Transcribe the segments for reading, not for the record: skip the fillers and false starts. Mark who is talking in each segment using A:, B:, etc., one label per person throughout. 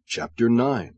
A: Chapter 9.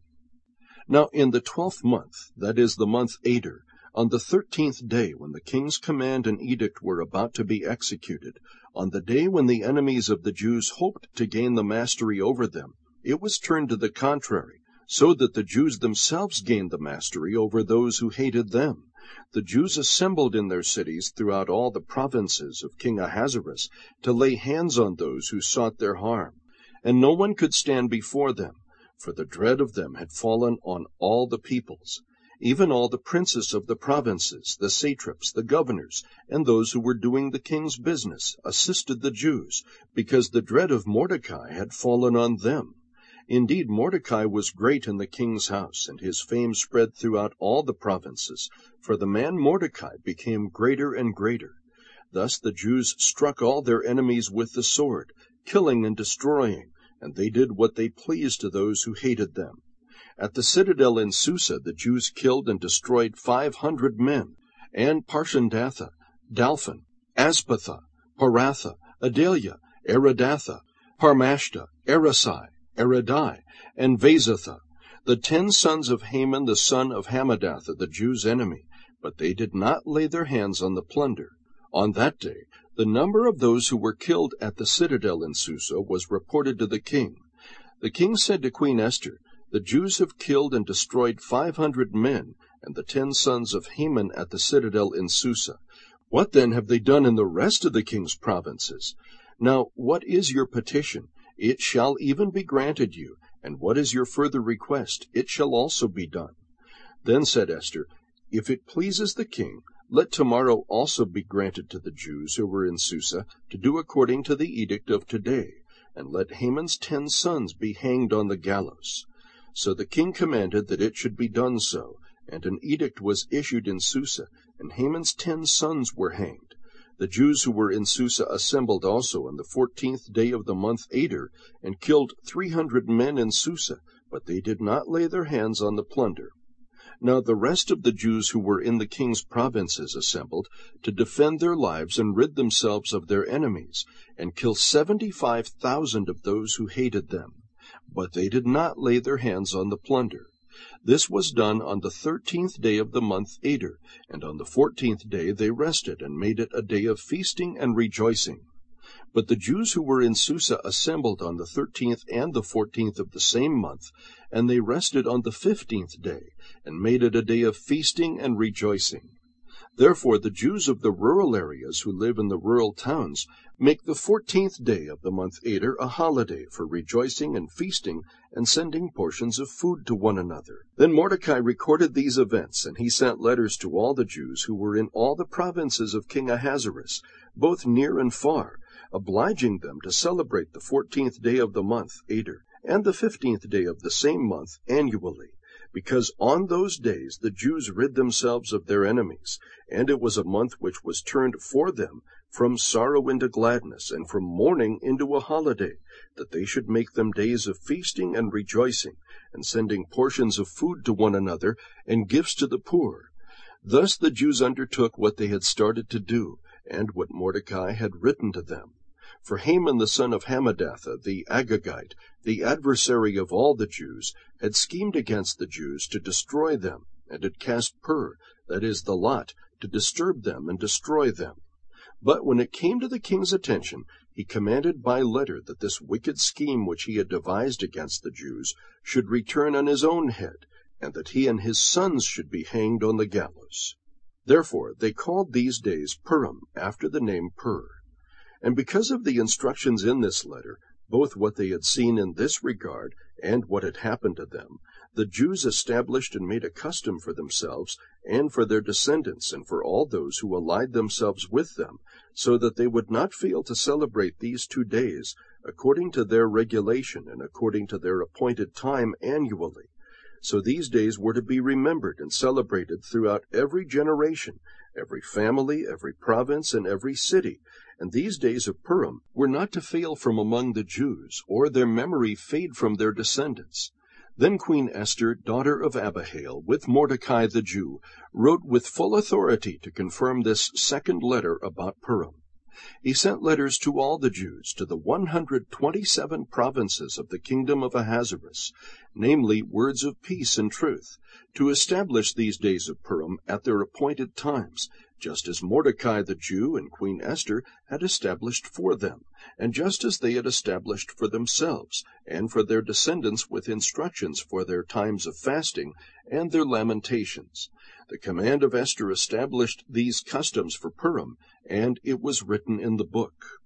A: Now in the 12th month, that is the month Adar, on the 13th day, when the king's command and edict were about to be executed, on the day when the enemies of the Jews hoped to gain the mastery over them, it was turned to the contrary, so that the Jews themselves gained the mastery over those who hated them. The Jews assembled in their cities throughout all the provinces of King Ahasuerus to lay hands on those who sought their harm, and no one could stand before them, for the dread of them had fallen on all the peoples. Even all the princes of the provinces, the satraps, the governors, and those who were doing the king's business, assisted the Jews, because the dread of Mordecai had fallen on them. Indeed, Mordecai was great in the king's house, and his fame spread throughout all the provinces, for the man Mordecai became greater and greater. Thus the Jews struck all their enemies with the sword, killing and destroying, and they did what they pleased to those who hated them. At the citadel in Susa the Jews killed and destroyed 500 men, and Parshandatha, Dalphon, Aspatha, Paratha, Adalia, Aridatha, Parmashta, Arasai, Aradai, and Vasatha, the 10 sons of Haman the son of Hammedatha, the Jews' enemy, but they did not lay their hands on the plunder. On that day the number of those who were killed at the citadel in Susa was reported to the king. The king said to Queen Esther, "The Jews have killed and destroyed 500 men, and the 10 sons of Haman at the citadel in Susa. What then have they done in the rest of the king's provinces? Now what is your petition? It shall even be granted you, and what is your further request? It shall also be done." Then said Esther, "If it pleases the king, let tomorrow also be granted to the Jews who were in Susa to do according to the edict of today, and let Haman's 10 sons be hanged on the gallows." So the king commanded that it should be done so, and an edict was issued in Susa, and Haman's 10 sons were hanged. The Jews who were in Susa assembled also on the 14th day of the month Adar, and killed 300 men in Susa, but they did not lay their hands on the plunder. Now the rest of the Jews who were in the king's provinces assembled to defend their lives and rid themselves of their enemies, and kill 75,000 of those who hated them. But they did not lay their hands on the plunder. This was done on the 13th day of the month Adar, and on the 14th day they rested, and made it a day of feasting and rejoicing. But the Jews who were in Susa assembled on the 13th and the 14th of the same month, and they rested on the 15th day, and made it a day of feasting and rejoicing. Therefore the Jews of the rural areas who live in the rural towns make the 14th day of the month Adar a holiday for rejoicing and feasting and sending portions of food to one another. Then Mordecai recorded these events, and he sent letters to all the Jews who were in all the provinces of King Ahasuerus, both near and far, obliging them to celebrate the 14th day of the month Adar, and the 15th day of the same month annually, because on those days the Jews rid themselves of their enemies, and it was a month which was turned for them from sorrow into gladness, and from mourning into a holiday, that they should make them days of feasting and rejoicing, and sending portions of food to one another, and gifts to the poor. Thus the Jews undertook what they had started to do, and what Mordecai had written to them. For Haman the son of Hammedatha, the Agagite, the adversary of all the Jews, had schemed against the Jews to destroy them, and had cast pur, that is, the lot, to disturb them and destroy them. But when it came to the king's attention, he commanded by letter that this wicked scheme which he had devised against the Jews should return on his own head, and that he and his sons should be hanged on the gallows. Therefore they called these days Purim, after the name Pur. And because of the instructions in this letter, both what they had seen in this regard and what had happened to them, the Jews established and made a custom for themselves and for their descendants and for all those who allied themselves with them, so that they would not fail to celebrate these 2 days according to their regulation and according to their appointed time annually. So these days were to be remembered and celebrated throughout every generation, every family, every province, and every city. And these days of Purim were not to fail from among the Jews, or their memory fade from their descendants. Then Queen Esther, daughter of Abihail, with Mordecai the Jew, wrote with full authority to confirm this second letter about Purim. He sent letters to all the Jews, to the 127 provinces of the kingdom of Ahasuerus, namely, words of peace and truth, to establish these days of Purim at their appointed times, just as Mordecai the Jew and Queen Esther had established for them, and just as they had established for themselves and for their descendants with instructions for their times of fasting and their lamentations. The command of Esther established these customs for Purim, and it was written in the book.